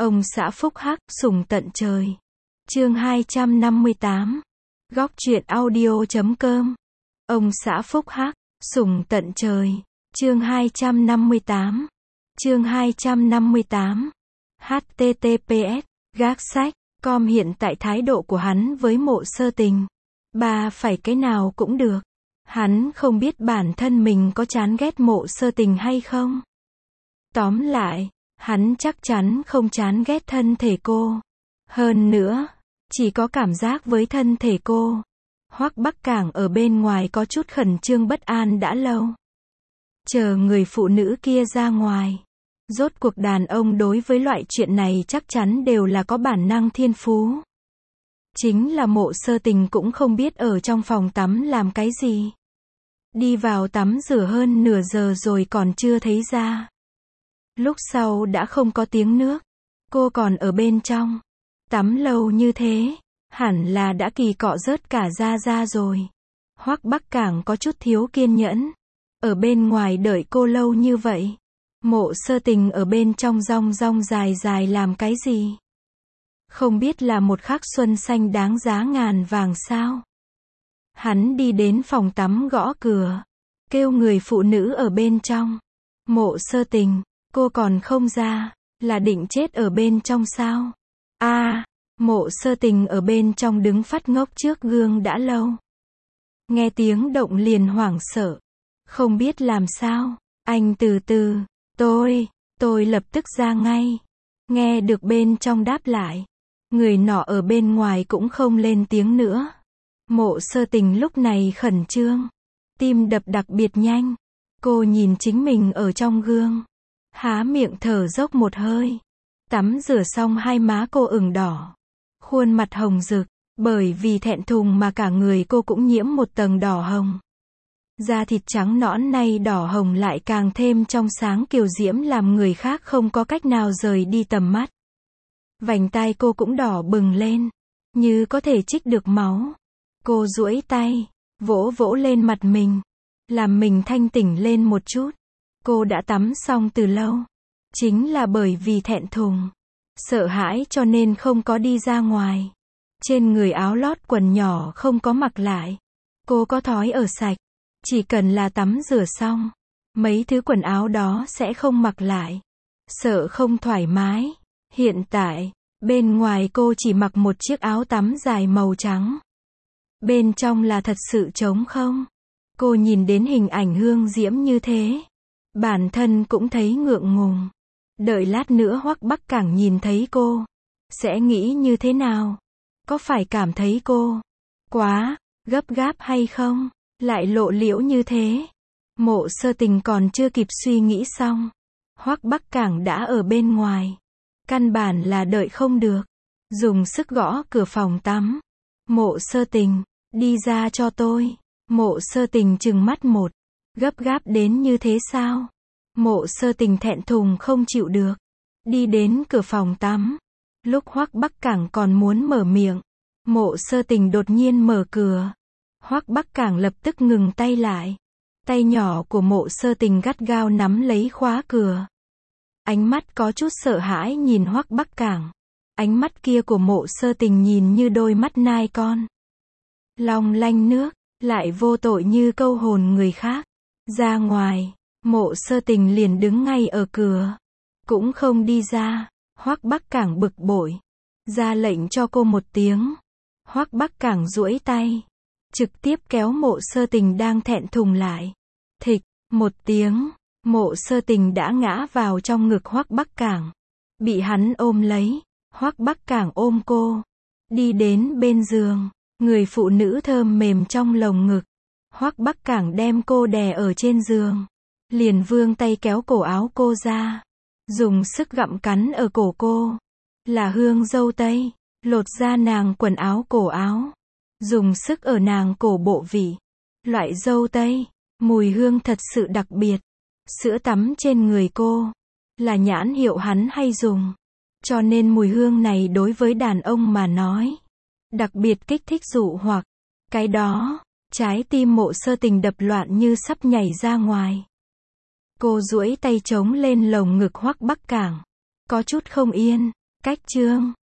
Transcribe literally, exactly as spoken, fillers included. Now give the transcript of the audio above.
Ông xã phúc hắc, sủng tận trời. Chương hai trăm năm mươi tám. Góc truyện audio chấm com. Ông xã phúc hắc, sủng tận trời. Chương hai trăm năm mươi tám. Chương hai trăm năm mươi tám. H T T P S. Gác sách. Com hiện tại thái độ của hắn với Mộ Sơ Tình. Bà phải cái nào cũng được. Hắn không biết bản thân mình có chán ghét Mộ Sơ Tình hay không. Tóm lại, hắn chắc chắn không chán ghét thân thể cô. Hơn nữa, chỉ có cảm giác với thân thể cô. Hoắc Bắc Cảng ở bên ngoài có chút khẩn trương bất an đã lâu. Chờ người phụ nữ kia ra ngoài. Rốt cuộc đàn ông đối với loại chuyện này chắc chắn đều là có bản năng thiên phú. Chính là Mộ Sơ Tình cũng không biết ở trong phòng tắm làm cái gì. Đi vào tắm rửa hơn nửa giờ rồi còn chưa thấy ra. Lúc sau đã không có tiếng nước. Cô còn ở bên trong. Tắm lâu như thế, hẳn là đã kỳ cọ rớt cả da ra rồi. Hoắc Bắc Cảng có chút thiếu kiên nhẫn. Ở bên ngoài đợi cô lâu như vậy. Mộ Sơ Tình ở bên trong rong rong dài dài làm cái gì? Không biết là một khắc xuân xanh đáng giá ngàn vàng sao? Hắn đi đến phòng tắm gõ cửa. Kêu người phụ nữ ở bên trong. Mộ Sơ Tình, cô còn không ra, là định chết ở bên trong sao? A, à, Mộ Sơ Tình ở bên trong đứng phát ngốc trước gương đã lâu. Nghe tiếng động liền hoảng sợ. Không biết làm sao. Anh từ từ. Tôi, tôi lập tức ra ngay. Nghe được bên trong đáp lại. Người nọ ở bên ngoài cũng không lên tiếng nữa. Mộ Sơ Tình lúc này khẩn trương. Tim đập đặc biệt nhanh. Cô nhìn chính mình ở trong gương. Há miệng thở dốc một hơi. Tắm rửa xong hai má cô ửng đỏ. Khuôn mặt hồng rực. Bởi vì thẹn thùng mà cả người cô cũng nhiễm một tầng đỏ hồng. Da thịt trắng nõn nay đỏ hồng lại càng thêm trong sáng kiều diễm làm người khác không có cách nào rời đi tầm mắt. Vành tai cô cũng đỏ bừng lên. Như có thể trích được máu. Cô duỗi tay. Vỗ vỗ lên mặt mình. Làm mình thanh tỉnh lên một chút. Cô đã tắm xong từ lâu. Chính là bởi vì thẹn thùng. Sợ hãi cho nên không có đi ra ngoài. Trên người áo lót quần nhỏ không có mặc lại. Cô có thói ở sạch. Chỉ cần là tắm rửa xong. Mấy thứ quần áo đó sẽ không mặc lại. Sợ không thoải mái. Hiện tại, bên ngoài cô chỉ mặc một chiếc áo tắm dài màu trắng. Bên trong là thật sự trống không. Cô nhìn đến hình ảnh hương diễm như thế. Bản thân cũng thấy ngượng ngùng. Đợi lát nữa Hoắc Bắc Cảng nhìn thấy cô. Sẽ nghĩ như thế nào? Có phải cảm thấy cô quá gấp gáp hay không? Lại lộ liễu như thế. Mộ Sơ Tình còn chưa kịp suy nghĩ xong. Hoắc Bắc Cảng đã ở bên ngoài. Căn bản là đợi không được. Dùng sức gõ cửa phòng tắm. Mộ Sơ Tình, đi ra cho tôi. Mộ Sơ Tình trừng mắt một. Gấp gáp đến như thế sao? Mộ Sơ Tình thẹn thùng không chịu được. Đi đến cửa phòng tắm. Lúc Hoắc Bắc Cảng còn muốn mở miệng. Mộ Sơ Tình đột nhiên mở cửa. Hoắc Bắc Cảng lập tức ngừng tay lại. Tay nhỏ của Mộ Sơ Tình gắt gao nắm lấy khóa cửa. Ánh mắt có chút sợ hãi nhìn Hoắc Bắc Cảng. Ánh mắt kia của Mộ Sơ Tình nhìn như đôi mắt nai con. Long lanh nước, lại vô tội như câu hồn người khác. Ra ngoài, Mộ Sơ Tình liền đứng ngay ở cửa. Cũng không đi ra. Hoắc Bắc Cảng bực bội. Ra lệnh cho cô một tiếng. Hoắc Bắc Cảng duỗi tay. Trực tiếp kéo Mộ Sơ Tình đang thẹn thùng lại. Thịch, một tiếng. Mộ Sơ Tình đã ngã vào trong ngực Hoắc Bắc Cảng. Bị hắn ôm lấy. Hoắc Bắc Cảng ôm cô. Đi đến bên giường. Người phụ nữ thơm mềm trong lồng ngực. Hoắc Bắc Cảng đem cô đè ở trên giường. Liền vươn tay kéo cổ áo cô ra. Dùng sức gặm cắn ở cổ cô. Là hương dâu tây. Lột ra nàng quần áo cổ áo. Dùng sức ở nàng cổ bộ vị. Loại dâu tây. Mùi hương thật sự đặc biệt. Sữa tắm trên người cô. Là nhãn hiệu hắn hay dùng. Cho nên mùi hương này đối với đàn ông mà nói. Đặc biệt kích thích dụ hoặc. Cái đó. Trái tim Mộ Sơ Tình đập loạn như sắp nhảy ra ngoài. Cô duỗi tay chống lên lồng ngực Hoắc Bắc Cảng. Có chút không yên. Cách chương